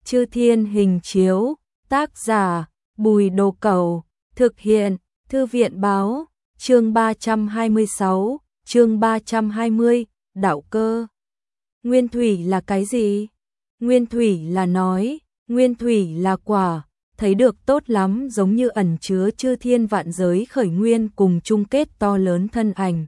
Chư Thiên Hình Chiếu, tác giả Bùi Đồ Cẩu, thực hiện Thư viện báo, chương 326, chương 320, đạo cơ. Nguyên thủy là cái gì? Nguyên thủy là nói, nguyên thủy là quả, thấy được tốt lắm giống như ẩn chứa chư thiên vạn giới khởi nguyên cùng chung kết to lớn thân ảnh.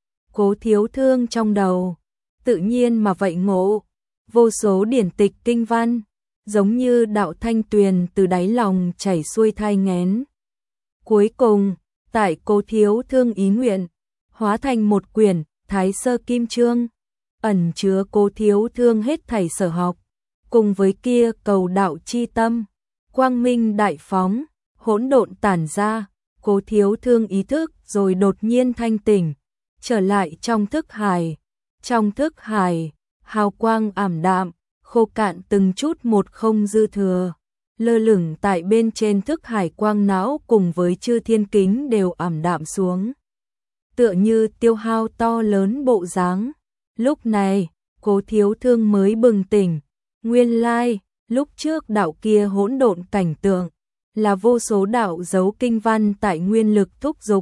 Cố Thiếu Thương trong đầu, tự nhiên mà vậy ngộ, vô số điển tịch kinh văn, giống như đạo thanh tuyền từ đáy lòng chảy xuôi thai nghén. Cuối cùng, tại Cố Thiếu Thương ý nguyện, hóa thành một quyển Thái Sơ Kim Chương, ẩn chứa Cố Thiếu Thương hết thảy sở học, cùng với kia cầu đạo chi tâm, quang minh đại phóng, hỗn độn tản ra, Cố Thiếu Thương ý thức rồi đột nhiên thanh tỉnh, trở lại trong thức hải. Trong thức hải, hào quang ảm đạm, khô cạn từng chút một không dư thừa, lơ lửng tại bên trên thức hải quang não cùng với chư thiên kính đều ảm đạm xuống. Tựa như tiêu hao to lớn bộ dáng. Lúc này, Cố Thiếu Thương mới bừng tỉnh, nguyên lai, lúc trước đạo kia hỗn độn cảnh tượng, là vô số đạo dấu kinh văn tại nguyên lực thúc dục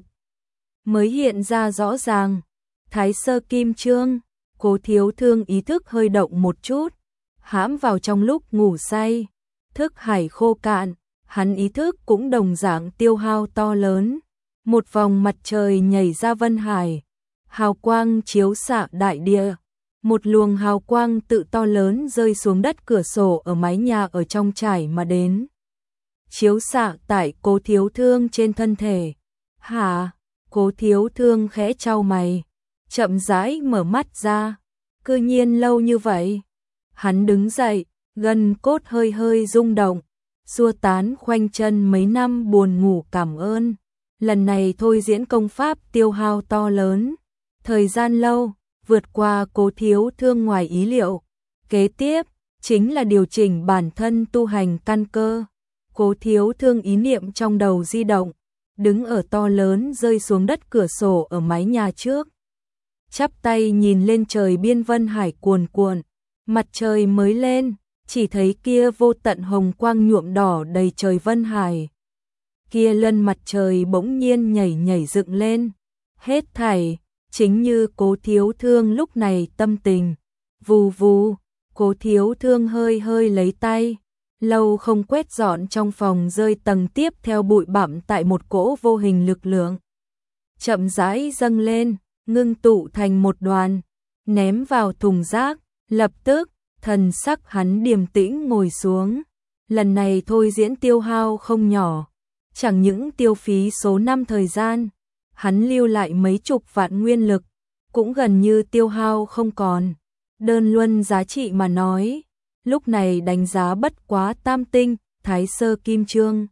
mới hiện ra rõ ràng. Thái Sơ Kim Chương, Cố Thiếu Thương ý thức hơi động một chút, hãm vào trong lúc ngủ say, thức hải khô cạn, hắn ý thức cũng đồng dạng tiêu hao to lớn. Một vòng mặt trời nhảy ra vân hải, hào quang chiếu xạ đại địa, một luồng hào quang tự to lớn rơi xuống đất cửa sổ ở mái nhà ở trong trải mà đến, chiếu xạ tại Cố Thiếu Thương trên thân thể. Hả? Cố Thiếu Thương khẽ chau mày, chậm rãi mở mắt ra, cư nhiên lâu như vậy. Hắn đứng dậy, gân cốt hơi hơi rung động, xua tán khoanh chân mấy năm buồn ngủ cảm ơn. Lần này thôi diễn công pháp tiêu hao to lớn, thời gian lâu, vượt qua Cố Thiếu Thương ngoài ý liệu. Kế tiếp, chính là điều chỉnh bản thân tu hành căn cơ. Cố Thiếu Thương ý niệm trong đầu di động, đứng ở to lớn rơi xuống đất cửa sổ ở mái nhà trước. Chắp tay nhìn lên trời biên vân hải cuồn cuộn, mặt trời mới lên, chỉ thấy kia vô tận hồng quang nhuộm đỏ đầy trời vân hải. Kia lân mặt trời bỗng nhiên nhảy nhảy dựng lên, hết thảy, chính như Cố Thiếu Thương lúc này tâm tình. Vù vù, Cố Thiếu Thương hơi hơi lấy tay, lâu không quét dọn trong phòng rơi tầng tiếp theo bụi bặm tại một cỗ vô hình lực lượng. Chậm rãi dâng lên, ngưng tụ thành một đoàn, ném vào thùng rác, lập tức, thần sắc hắn điềm tĩnh ngồi xuống. Lần này thôi diễn tiêu hao không nhỏ, chẳng những tiêu phí số năm thời gian, hắn lưu lại mấy chục vạn nguyên lực, cũng gần như tiêu hao không còn. Đơn luân giá trị mà nói, lúc này đánh giá bất quá tam tinh, Thái Sơ Kim Chương.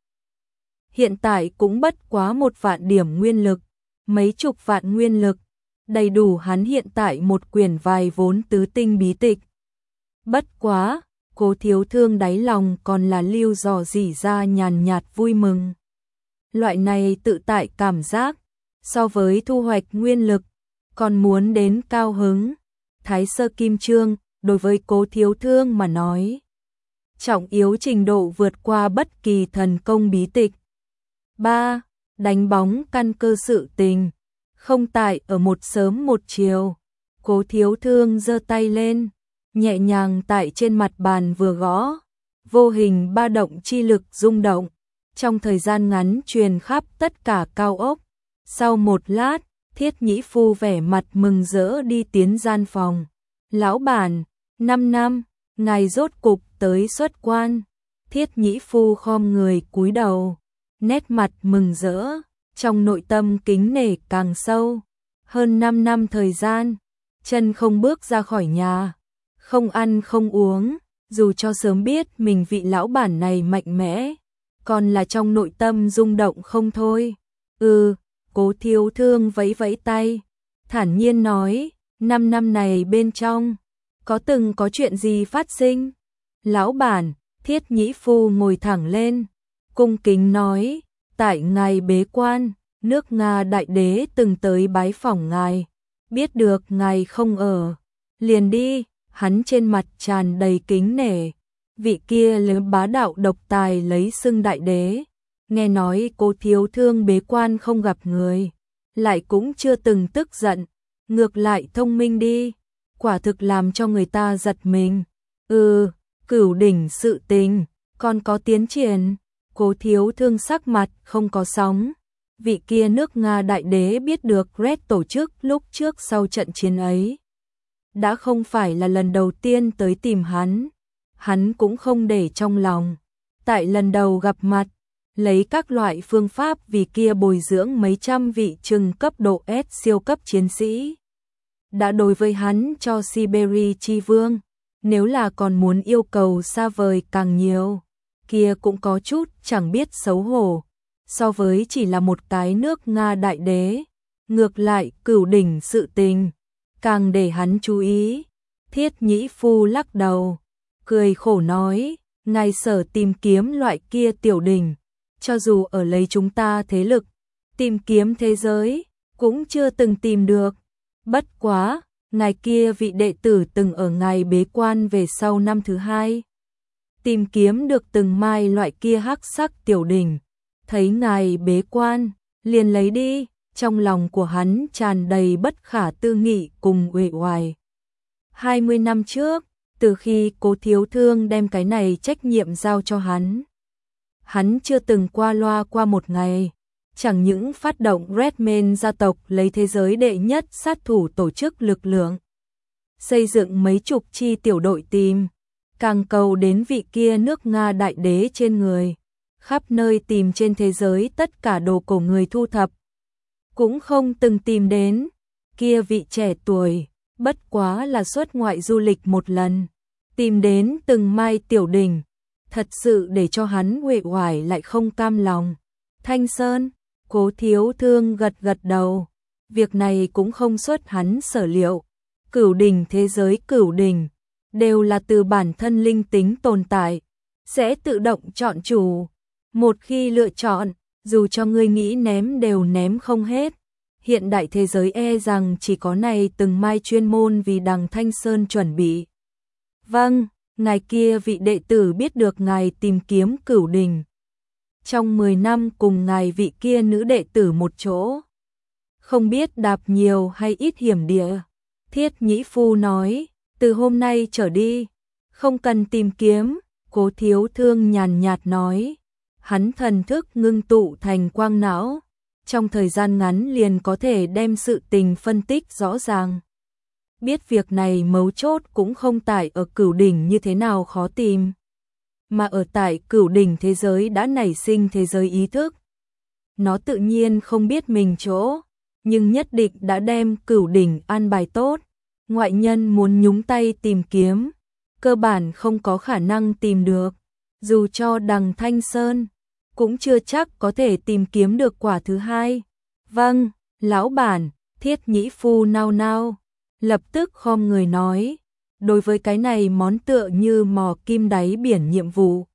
Hiện tại cũng bất quá 1 vạn điểm nguyên lực, mấy chục vạn nguyên lực, đầy đủ hắn hiện tại một quyển vài vốn tứ tinh bí tịch. Bất quá, Cố Thiếu Thương đáy lòng còn là lưu dò dỉ ra nhàn nhạt vui mừng. Loại này tự tại cảm giác, so với thu hoạch nguyên lực, còn muốn đến cao hứng. Thái Sơ Kim Chương, đối với Cố Thiếu Thương mà nói, trọng yếu trình độ vượt qua bất kỳ thần công bí tịch. 3. Đánh bóng căn cơ sự tình, không tại ở một sớm một chiều. Cố Thiếu Thương giơ tay lên, nhẹ nhàng tại trên mặt bàn vừa gõ, vô hình ba động chi lực rung động, trong thời gian ngắn truyền khắp tất cả cao ốc. Sau một lát, Thiết Nhĩ Phu vẻ mặt mừng rỡ đi tiến gian phòng. Lão bản, 5 năm, ngài rốt cục tới xuất quan. Thiết Nhĩ Phu khom người cúi đầu, nét mặt mừng rỡ, trong nội tâm kính nể càng sâu. Hơn 5 năm thời gian, chân không bước ra khỏi nhà, không ăn không uống, dù cho sớm biết mình vị lão bản này mạnh mẽ, còn là trong nội tâm rung động không thôi. Cố Thiếu Thương vẫy vẫy tay, thản nhiên nói, 5 năm này bên trong, có từng có chuyện gì phát sinh? Lão bản, Thiết Nhĩ Phu ngồi thẳng lên, cung kính nói, tại ngài bế quan, nước Nga đại đế từng tới bái phỏng ngài, biết được ngài không ở, liền đi. Hắn trên mặt tràn đầy kính nể, vị kia lớn bá đạo độc tài lấy xưng đại đế. Nghe nói Cố Thiếu Thương bế quan không gặp người, lại cũng chưa từng tức giận, ngược lại thông minh đi, quả thực làm cho người ta giật mình. Cửu đỉnh sự tình, còn có tiến triển. Cố Thiếu Thương sắc mặt không có sóng. Vị kia nước Nga đại đế biết được Red tổ chức lúc trước sau trận chiến ấy. Đã không phải là lần đầu tiên tới tìm hắn cũng không để trong lòng. Tại lần đầu gặp mặt, lấy các loại phương pháp vì kia bồi dưỡng mấy trăm vị trừng cấp độ S siêu cấp chiến sĩ. Đã đối với hắn cho Siberia chi vương, nếu là còn muốn yêu cầu xa vời càng nhiều, kia cũng có chút chẳng biết xấu hổ. So với chỉ là một cái nước Nga đại đế, ngược lại cửu đỉnh sự tình, càng để hắn chú ý. Thiết Nhĩ Phu lắc đầu, cười khổ nói, ngài sở tìm kiếm loại kia tiểu đỉnh, cho dù ở lấy chúng ta thế lực, tìm kiếm thế giới, cũng chưa từng tìm được. Bất quá, ngài kia vị đệ tử từng ở ngài bế quan về sau năm thứ 2. Tìm kiếm được từng mai loại kia hắc sắc tiểu đỉnh, thấy ngài bế quan, liền lấy đi, trong lòng của hắn tràn đầy bất khả tư nghị cùng uể oải. 20 năm trước, từ khi Cố Thiếu Thương đem cái này trách nhiệm giao cho hắn chưa từng qua loa qua một ngày, chẳng những phát động Redman gia tộc lấy thế giới đệ nhất sát thủ tổ chức lực lượng, xây dựng mấy chục chi tiểu đội tìm, càng cầu đến vị kia nước Nga đại đế trên người, khắp nơi tìm trên thế giới tất cả đồ cổ người thu thập, cũng không từng tìm đến. Kia vị trẻ tuổi, bất quá là xuất ngoại du lịch một lần, tìm đến từng mai tiểu đỉnh, thật sự để cho hắn uể oải lại không cam lòng. Thanh Sơn, Cố Thiếu Thương gật gật đầu, việc này cũng không xuất hắn sở liệu. Cửu đỉnh thế giới cửu đỉnh, đều là từ bản thân linh tính tồn tại, sẽ tự động chọn chủ. Một khi lựa chọn, dù cho ngươi nghĩ ném đều ném không hết. Hiện đại thế giới rằng chỉ có này từng mai chuyên môn vì đằng Thanh Sơn chuẩn bị. Vâng, ngài kia vị đệ tử biết được ngài tìm kiếm cửu đỉnh. Trong 10 năm cùng ngài vị kia nữ đệ tử một chỗ. Không biết đạp nhiều hay ít hiểm địa. Thiết Nhĩ Phu nói, từ hôm nay trở đi, không cần tìm kiếm. Cố Thiếu Thương nhàn nhạt nói, hắn thần thức ngưng tụ thành quang não, trong thời gian ngắn liền có thể đem sự tình phân tích rõ ràng. Biết việc này mấu chốt cũng không tại ở cửu đỉnh như thế nào khó tìm, mà ở tại cửu đỉnh thế giới đã nảy sinh thế giới ý thức. Nó tự nhiên không biết mình chỗ, nhưng nhất định đã đem cửu đỉnh an bài tốt. Ngoại nhân muốn nhúng tay tìm kiếm, cơ bản không có khả năng tìm được. Dù cho đằng Thanh Sơn, cũng chưa chắc có thể tìm kiếm được quả thứ 2. Vâng, lão bản, Thiết Nhĩ Phu nao nao, lập tức khom người nói, đối với cái này món tựa như mò kim đáy biển nhiệm vụ,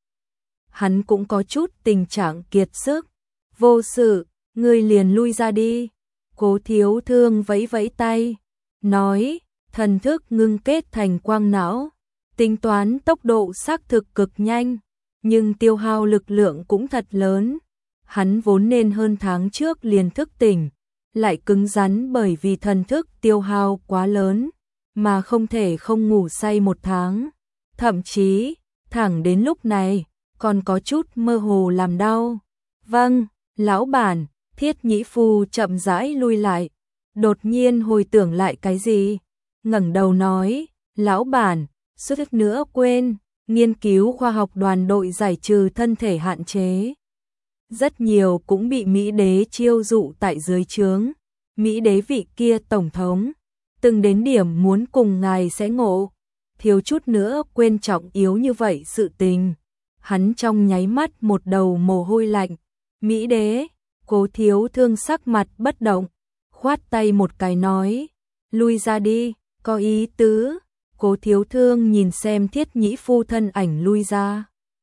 hắn cũng có chút tình trạng kiệt sức. Vô sự, ngươi liền lui ra đi. Cố Thiếu Thương vẫy vẫy tay, nói, thần thức ngưng kết thành quang não, tính toán tốc độ xác thực cực nhanh, nhưng tiêu hao lực lượng cũng thật lớn. Hắn vốn nên hơn tháng trước liền thức tỉnh, lại cứng rắn bởi vì thần thức tiêu hao quá lớn, mà không thể không ngủ say 1 tháng. Thậm chí, thẳng đến lúc này, còn có chút mơ hồ làm đau. Vâng, lão bản, Thiết Nhĩ Phu chậm rãi lui lại, đột nhiên hồi tưởng lại cái gì, ngẩng đầu nói, lão bản, suýt nữa quên, nghiên cứu khoa học đoàn đội giải trừ thân thể hạn chế. Rất nhiều cũng bị Mỹ đế chiêu dụ tại dưới trướng. Mỹ đế vị kia tổng thống, từng đến điểm muốn cùng ngài sẽ ngộ, thiếu chút nữa quên trọng yếu như vậy sự tình. Hắn trong nháy mắt một đầu mồ hôi lạnh. Mỹ đế, Cố Thiếu Thương sắc mặt bất động, khoát tay một cái nói, lui ra đi, có ý tứ. Cố Thiếu Thương nhìn xem Thiết Nhĩ Phu thân ảnh lui ra,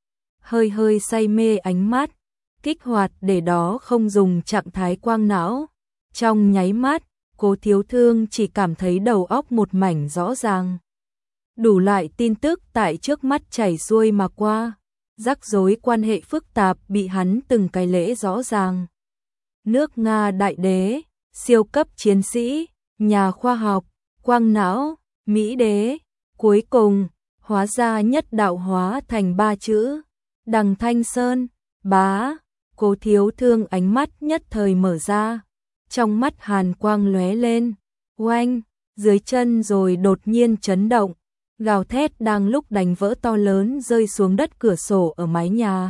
hơi hơi say mê ánh mắt, kích hoạt để đó không dùng trạng thái quang não. Trong nháy mắt, Cố Thiếu Thương chỉ cảm thấy đầu óc một mảnh rõ ràng. Đủ loại tin tức tại trước mắt chảy xuôi mà qua, rắc rối quan hệ phức tạp bị hắn từng cái lễ rõ ràng. Nước Nga đại đế, siêu cấp chiến sĩ, nhà khoa học, quang não, Mỹ đế, cuối cùng, hóa ra nhất đạo hóa thành 3 chữ, Đằng Thanh Sơn, bá, Cố Thiếu Thương ánh mắt nhất thời mở ra, trong mắt hàn quang lóe lên, oanh, dưới chân rồi đột nhiên chấn động, gào thét đang lúc đánh vỡ to lớn rơi xuống đất cửa sổ ở mái nhà.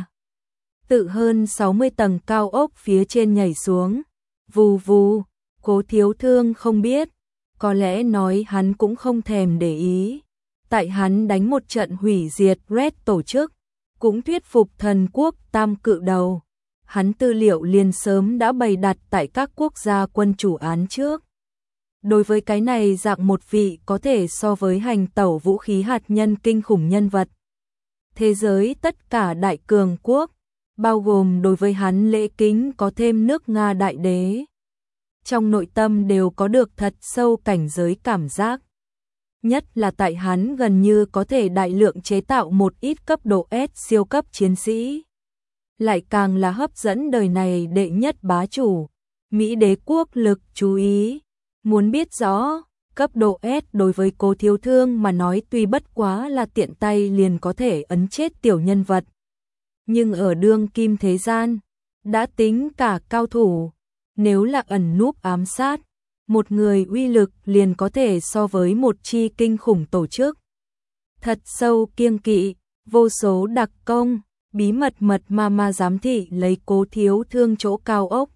Tự hơn 60 tầng cao ốc phía trên nhảy xuống, vù vù, Cố Thiếu Thương không biết, có lẽ nói hắn cũng không thèm để ý. Tại hắn đánh một trận hủy diệt Red tổ chức, cũng thuyết phục thần quốc tam cự đầu. Hắn tư liệu liền sớm đã bày đặt tại các quốc gia quân chủ án trước. Đối với cái này dạng một vị có thể so với hành tẩu vũ khí hạt nhân kinh khủng nhân vật. Thế giới tất cả đại cường quốc, bao gồm đối với hắn lễ kính có thêm nước Nga đại đế. Trong nội tâm đều có được thật sâu cảnh giới cảm giác. Nhất là tại hắn gần như có thể đại lượng chế tạo một ít cấp độ S siêu cấp chiến sĩ. Lại càng là hấp dẫn đời này đệ nhất bá chủ, Mỹ đế quốc lực chú ý. Muốn biết rõ, cấp độ S đối với Cố Thiếu Thương mà nói tuy bất quá là tiện tay liền có thể ấn chết tiểu nhân vật. Nhưng ở đương kim thế gian, đã tính cả cao thủ, nếu là ẩn núp ám sát, một người uy lực liền có thể so với một chi kinh khủng tổ chức. Thật sâu kiêng kỵ, vô số đặc công, bí mật mà giám thị lấy Cố Thiếu Thương chỗ cao ốc.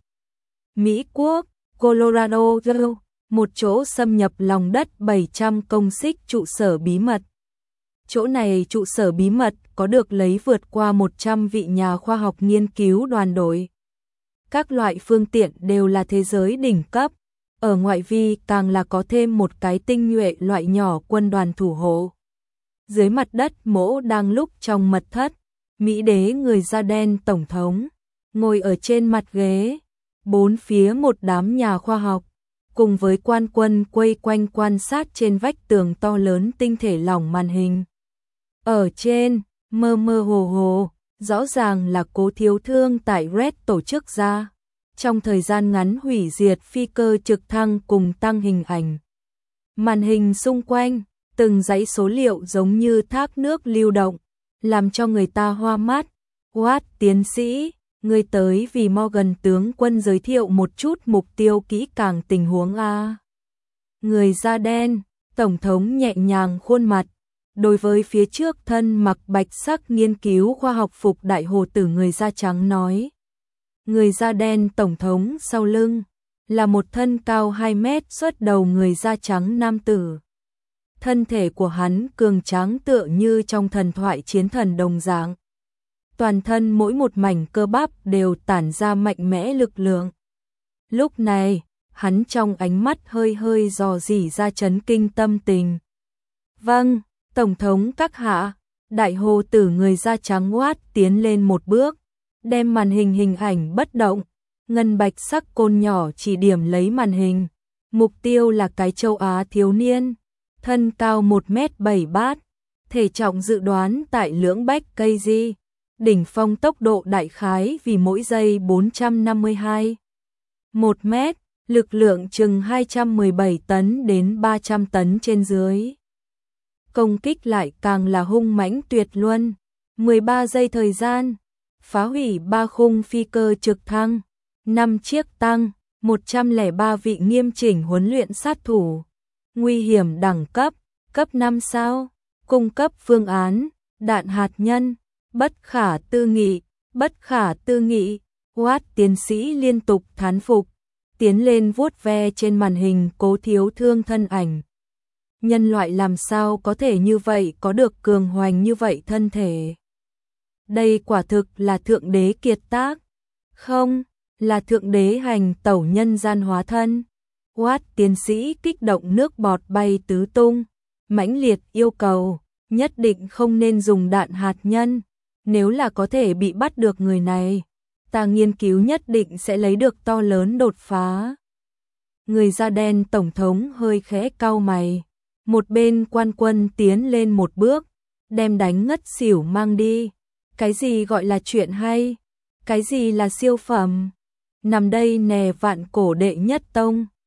Mỹ quốc, Colorado, một chỗ xâm nhập lòng đất 700 công xích trụ sở bí mật. Chỗ này trụ sở bí mật có được lấy vượt qua 100 vị nhà khoa học nghiên cứu đoàn đội. Các loại phương tiện đều là thế giới đỉnh cấp. Ở ngoại vi càng là có thêm một cái tinh nhuệ loại nhỏ quân đoàn thủ hộ. Dưới mặt đất mỗ đang lúc trong mật thất, Mỹ đế người da đen tổng thống, ngồi ở trên mặt ghế, bốn phía một đám nhà khoa học, cùng với quan quân quây quanh quan sát trên vách tường to lớn tinh thể lỏng màn hình. Ở trên, mơ mơ hồ hồ, rõ ràng là Cố Thiếu Thương tại Red tổ chức ra. Trong thời gian ngắn hủy diệt phi cơ trực thăng cùng tăng hình ảnh. Màn hình xung quanh, từng dãy số liệu giống như thác nước lưu động, làm cho người ta hoa mắt. Watt tiến sĩ, người tới vì Morgan tướng quân giới thiệu một chút mục tiêu kỹ càng tình huống a. Người da đen, tổng thống nhẹ nhàng khuôn mặt, đối với phía trước thân mặc bạch sắc nghiên cứu khoa học phục đại hồ tử người da trắng nói. Người da đen tổng thống sau lưng là một thân cao 2 mét xuất đầu người da trắng nam tử. Thân thể của hắn cường tráng tựa như trong thần thoại chiến thần đồng dạng. Toàn thân mỗi một mảnh cơ bắp đều tản ra mạnh mẽ lực lượng. Lúc này, hắn trong ánh mắt hơi hơi dò dỉ ra chấn kinh tâm tình. Vâng, tổng thống các hạ, đại hồ tử người da trắng Watt tiến lên một bước. Đem màn hình hình ảnh bất động, ngân bạch sắc côn nhỏ chỉ điểm lấy màn hình. Mục tiêu là cái châu Á thiếu niên, thân cao 1m7 thể trọng dự đoán tại lưỡng bách kg, đỉnh phong tốc độ đại khái vì mỗi giây 452. 1 mét, lực lượng chừng 217 tấn đến 300 tấn trên dưới. Công kích lại càng là hung mãnh tuyệt luân, 13 giây thời gian. Phá hủy 3 khung phi cơ trực thăng, 5 chiếc tăng, 103 vị nghiêm chỉnh huấn luyện sát thủ. Nguy hiểm đẳng cấp, cấp 5 sao, cung cấp phương án, đạn hạt nhân, bất khả tư nghị, bất khả tư nghị. Watt tiến sĩ liên tục thán phục, tiến lên vuốt ve trên màn hình Cố Thiếu Thương thân ảnh. Nhân loại làm sao có thể như vậy có được cường hoành như vậy thân thể? Đây quả thực là thượng đế kiệt tác, không, là thượng đế hành tẩu nhân gian hóa thân. Watt tiến sĩ kích động nước bọt bay tứ tung, mãnh liệt yêu cầu, nhất định không nên dùng đạn hạt nhân, nếu là có thể bị bắt được người này, ta nghiên cứu nhất định sẽ lấy được to lớn đột phá. Người da đen tổng thống hơi khẽ cau mày, Một bên quan quân tiến lên một bước, đem đánh ngất xỉu mang đi. Cái gì gọi là chuyện hay? Cái gì là siêu phẩm? Nằm đây nè vạn cổ đệ nhất tông.